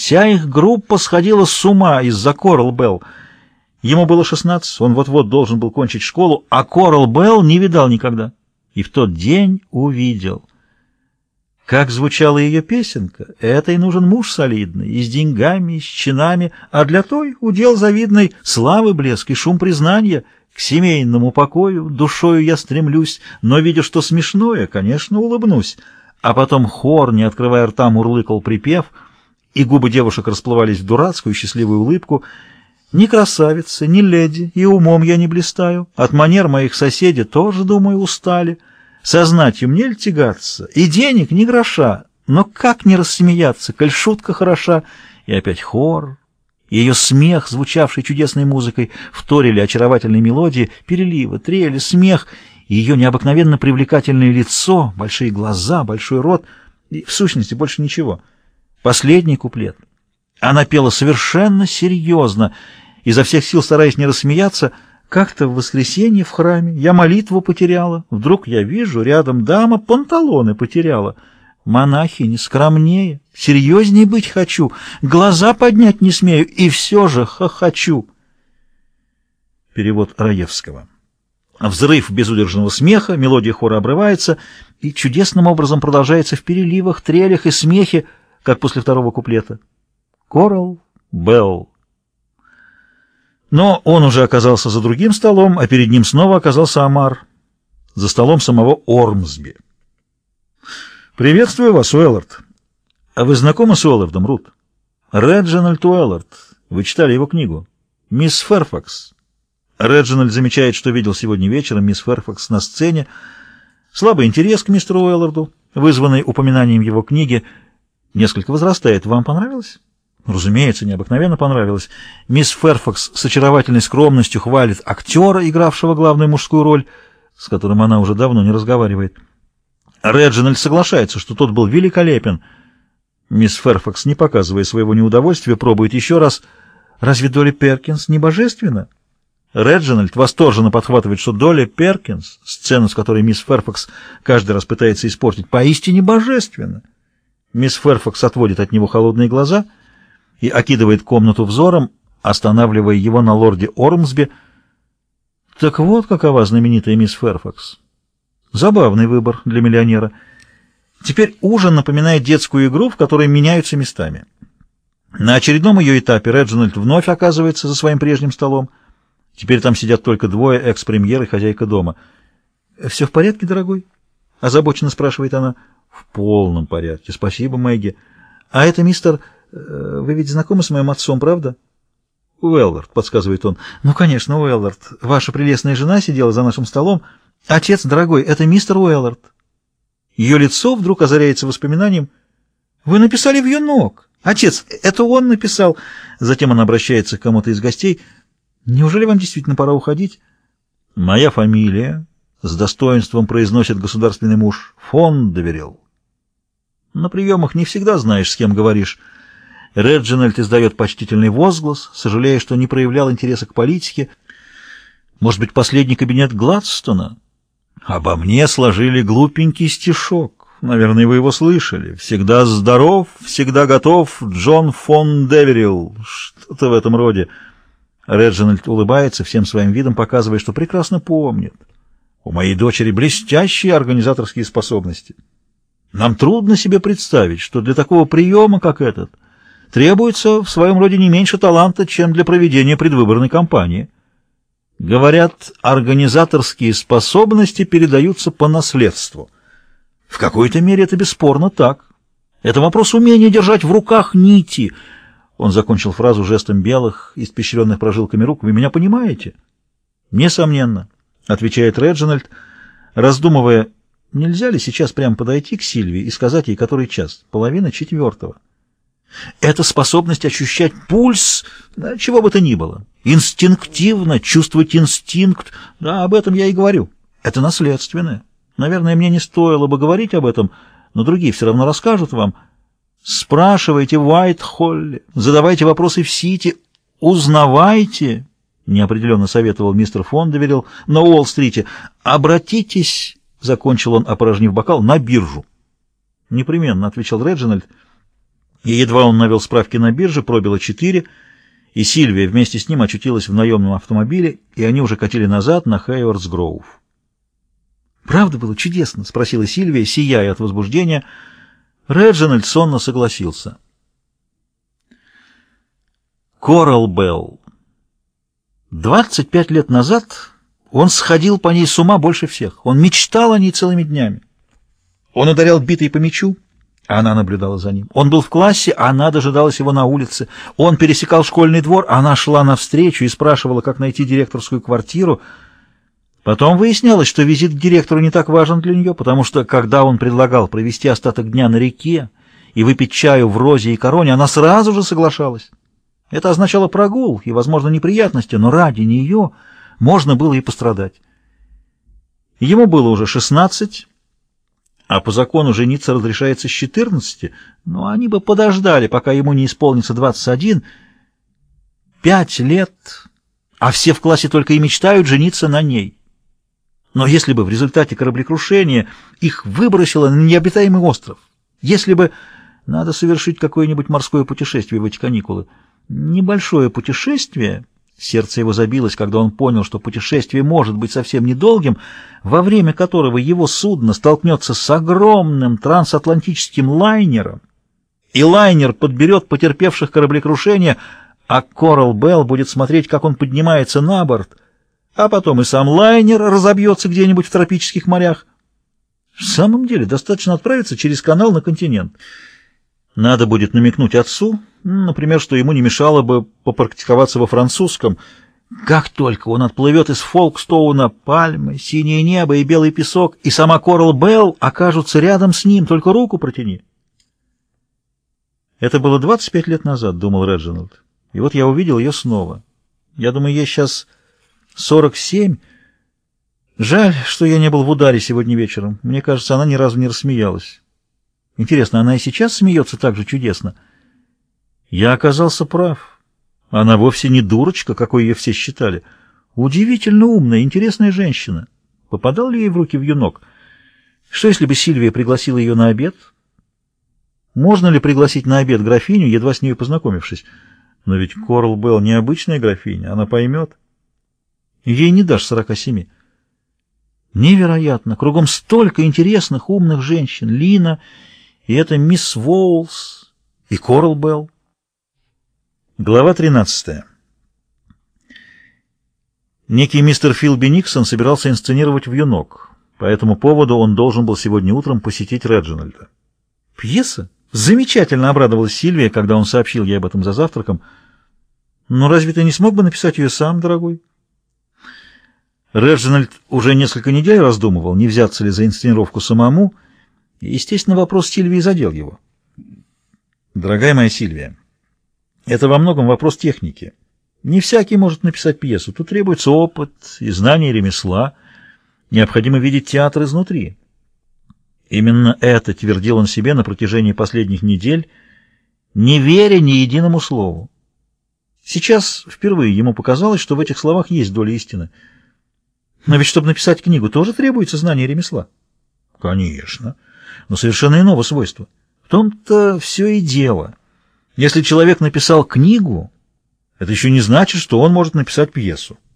Вся их группа сходила с ума из-за Корал Белл. Ему было 16, он вот-вот должен был кончить школу, а Корал Белл не видал никогда. И в тот день увидел. Как звучала ее песенка, этой нужен муж солидный, и с деньгами, и с чинами, а для той удел завидный славы блеск и шум признания. К семейному покою душою я стремлюсь, но, видя, что смешное, конечно, улыбнусь. А потом хор, не открывая рта, мурлыкал припев, и губы девушек расплывались в дурацкую счастливую улыбку. Ни красавица, ни леди, и умом я не блистаю. От манер моих соседей тоже, думаю, устали. Со знатью мне ль тягаться, и денег ни гроша, но как не рассмеяться, коль шутка хороша. И опять хор, и ее смех, звучавший чудесной музыкой, вторили очаровательной мелодии, переливы, трели, смех, и ее необыкновенно привлекательное лицо, большие глаза, большой рот, и в сущности больше ничего. Последний куплет. Она пела совершенно серьезно, изо всех сил стараясь не рассмеяться. Как-то в воскресенье в храме я молитву потеряла. Вдруг я вижу, рядом дама панталоны потеряла. Монахини, скромнее, серьезней быть хочу, глаза поднять не смею, и все же хохочу. Перевод Раевского. Взрыв безудержного смеха, мелодия хора обрывается и чудесным образом продолжается в переливах, трелях и смехе, как после второго куплета. Корал Белл. Но он уже оказался за другим столом, а перед ним снова оказался Омар, за столом самого Ормсби. «Приветствую вас, Уэллард. А вы знакомы с Уэллардом, Рут?» «Реджинальд Уэллард. Вы читали его книгу?» «Мисс Ферфакс». Реджинальд замечает, что видел сегодня вечером мисс Ферфакс на сцене. Слабый интерес к мистеру Уэлларду, вызванный упоминанием его книги, несколько возрастает. Вам понравилось? Разумеется, необыкновенно понравилось. Мисс Ферфакс с очаровательной скромностью хвалит актера, игравшего главную мужскую роль, с которым она уже давно не разговаривает. Реджинальд соглашается, что тот был великолепен. Мисс Ферфакс, не показывая своего неудовольствия, пробует еще раз. «Разве Долли Перкинс не божественна?» Реджинальд восторженно подхватывает, что Долли Перкинс, сцену, с которой мисс Ферфакс каждый раз пытается испортить, поистине божественна. Мисс Ферфакс отводит от него холодные глаза и окидывает комнату взором, останавливая его на лорде Ормсби. Так вот какова знаменитая мисс Ферфакс. Забавный выбор для миллионера. Теперь ужин напоминает детскую игру, в которой меняются местами. На очередном ее этапе Реджинальд вновь оказывается за своим прежним столом. Теперь там сидят только двое, экс-премьер и хозяйка дома. «Все в порядке, дорогой?» — озабоченно спрашивает она. «В полном порядке. Спасибо, Мэгги. А это мистер... Вы ведь знакомы с моим отцом, правда?» «Уэллард», — подсказывает он. «Ну, конечно, Уэллард. Ваша прелестная жена сидела за нашим столом. Отец, дорогой, это мистер Уэллард». Ее лицо вдруг озаряется воспоминанием. «Вы написали «Вьюнок». Отец, это он написал». Затем она обращается к кому-то из гостей. «Неужели вам действительно пора уходить?» «Моя фамилия», — с достоинством произносит государственный муж, — «Фон доверил». На приемах не всегда знаешь, с кем говоришь. Реджинальд издает почтительный возглас, сожалея, что не проявлял интереса к политике. Может быть, последний кабинет Гладстона? Обо мне сложили глупенький стишок. Наверное, вы его слышали. «Всегда здоров, всегда готов, Джон фон Деверилл». Что-то в этом роде. Реджинальд улыбается, всем своим видом показывая, что прекрасно помнит. У моей дочери блестящие организаторские способности. Нам трудно себе представить, что для такого приема, как этот, требуется в своем роде не меньше таланта, чем для проведения предвыборной кампании. Говорят, организаторские способности передаются по наследству. В какой-то мере это бесспорно так. Это вопрос умения держать в руках нити. Он закончил фразу жестом белых, испещренных прожилками рук. «Вы меня понимаете?» «Несомненно», — отвечает Реджинальд, раздумывая, нельзя ли сейчас прямо подойти к Сильвии и сказать ей, который час, 3:30. Это способность ощущать пульс, чего бы то ни было, инстинктивно чувствовать инстинкт, да, об этом я и говорю. Это наследственное. Наверное, мне не стоило бы говорить об этом, но другие все равно расскажут вам. Спрашивайте в Уайт-Холле, задавайте вопросы в Сити, узнавайте, неопределенно советовал мистер Фон Деверилл, на Уолл-стрите. Обратитесь, закончил он, опорожнив бокал, на биржу. Непременно, отвечал Реджинальд. И едва он навел справки на бирже, пробило 4, и Сильвия вместе с ним очутилась в наемном автомобиле, и они уже катили назад на Хейвардс-Гроув. «Правда было чудесно?» — спросила Сильвия, сияя от возбуждения. Реджинальд сонно согласился. Коралл Белл. 25 лет назад он сходил по ней с ума больше всех. Он мечтал о ней целыми днями. Он ударял битой по мячу, а она наблюдала за ним. Он был в классе, а она дожидалась его на улице. Он пересекал школьный двор, а она шла навстречу и спрашивала, как найти директорскую квартиру. Потом выяснялось, что визит к директору не так важен для нее, потому что, когда он предлагал провести остаток дня на реке и выпить чаю в Розе и Короне, она сразу же соглашалась. Это означало прогул и, возможно, неприятности, но ради нее можно было и пострадать. Ему было уже 16, а по закону жениться разрешается с 14, но они бы подождали, пока ему не исполнится 21. 5 лет, а все в классе только и мечтают жениться на ней. Но если бы в результате кораблекрушения их выбросило на необитаемый остров, если бы надо совершить какое-нибудь морское путешествие в эти каникулы, небольшое путешествие, сердце его забилось, когда он понял, что путешествие может быть совсем недолгим, во время которого его судно столкнется с огромным трансатлантическим лайнером, и лайнер подберет потерпевших кораблекрушения, а Коралл Белл будет смотреть, как он поднимается на борт, а потом и сам лайнер разобьется где-нибудь в тропических морях. В самом деле, достаточно отправиться через канал на континент. Надо будет намекнуть отцу, например, что ему не мешало бы попрактиковаться во французском. Как только он отплывет из Фолкстоуна, пальмы, синее небо и белый песок, и сама Коралл Белл окажутся рядом с ним, только руку протяни. Это было 25 лет назад, думал Реджинальд. И вот я увидел ее снова. Я думаю, ей сейчас 47. Жаль, что я не был в ударе сегодня вечером. Мне кажется, она ни разу не рассмеялась. Интересно, она и сейчас смеется так же чудесно? Я оказался прав. Она вовсе не дурочка, какой ее все считали. Удивительно умная, интересная женщина. Попадал ли ей в руки вьюнок? Что, если бы Сильвия пригласила ее на обед? Можно ли пригласить на обед графиню, едва с ней познакомившись? Но ведь Коралл Белл необычная графиня, она поймет. Ей не дашь 47. Невероятно! Кругом столько интересных, умных женщин. Лина, и это мисс Воулс, и Коралл Белл. Глава 13. Некий мистер Филби Никсон собирался инсценировать «Вьюнок». По этому поводу он должен был сегодня утром посетить Реджинальда. «Пьеса? Замечательно!» — обрадовалась Сильвия, когда он сообщил ей об этом за завтраком. «Но разве ты не смог бы написать ее сам, дорогой?» Реджинальд уже несколько недель раздумывал, не взяться ли за инсценировку самому, и, естественно, вопрос Сильвии задел его. «Дорогая моя Сильвия, это во многом вопрос техники. Не всякий может написать пьесу. Тут требуется опыт и знание ремесла. Необходимо видеть театр изнутри». Именно это твердил он себе на протяжении последних недель, не веря ни единому слову. Сейчас впервые ему показалось, что в этих словах есть доля истины. Но ведь, чтобы написать книгу, тоже требуется знание ремесла. Конечно, но совершенно иного свойства. В том-то все и дело. Если человек написал книгу, это еще не значит, что он может написать пьесу.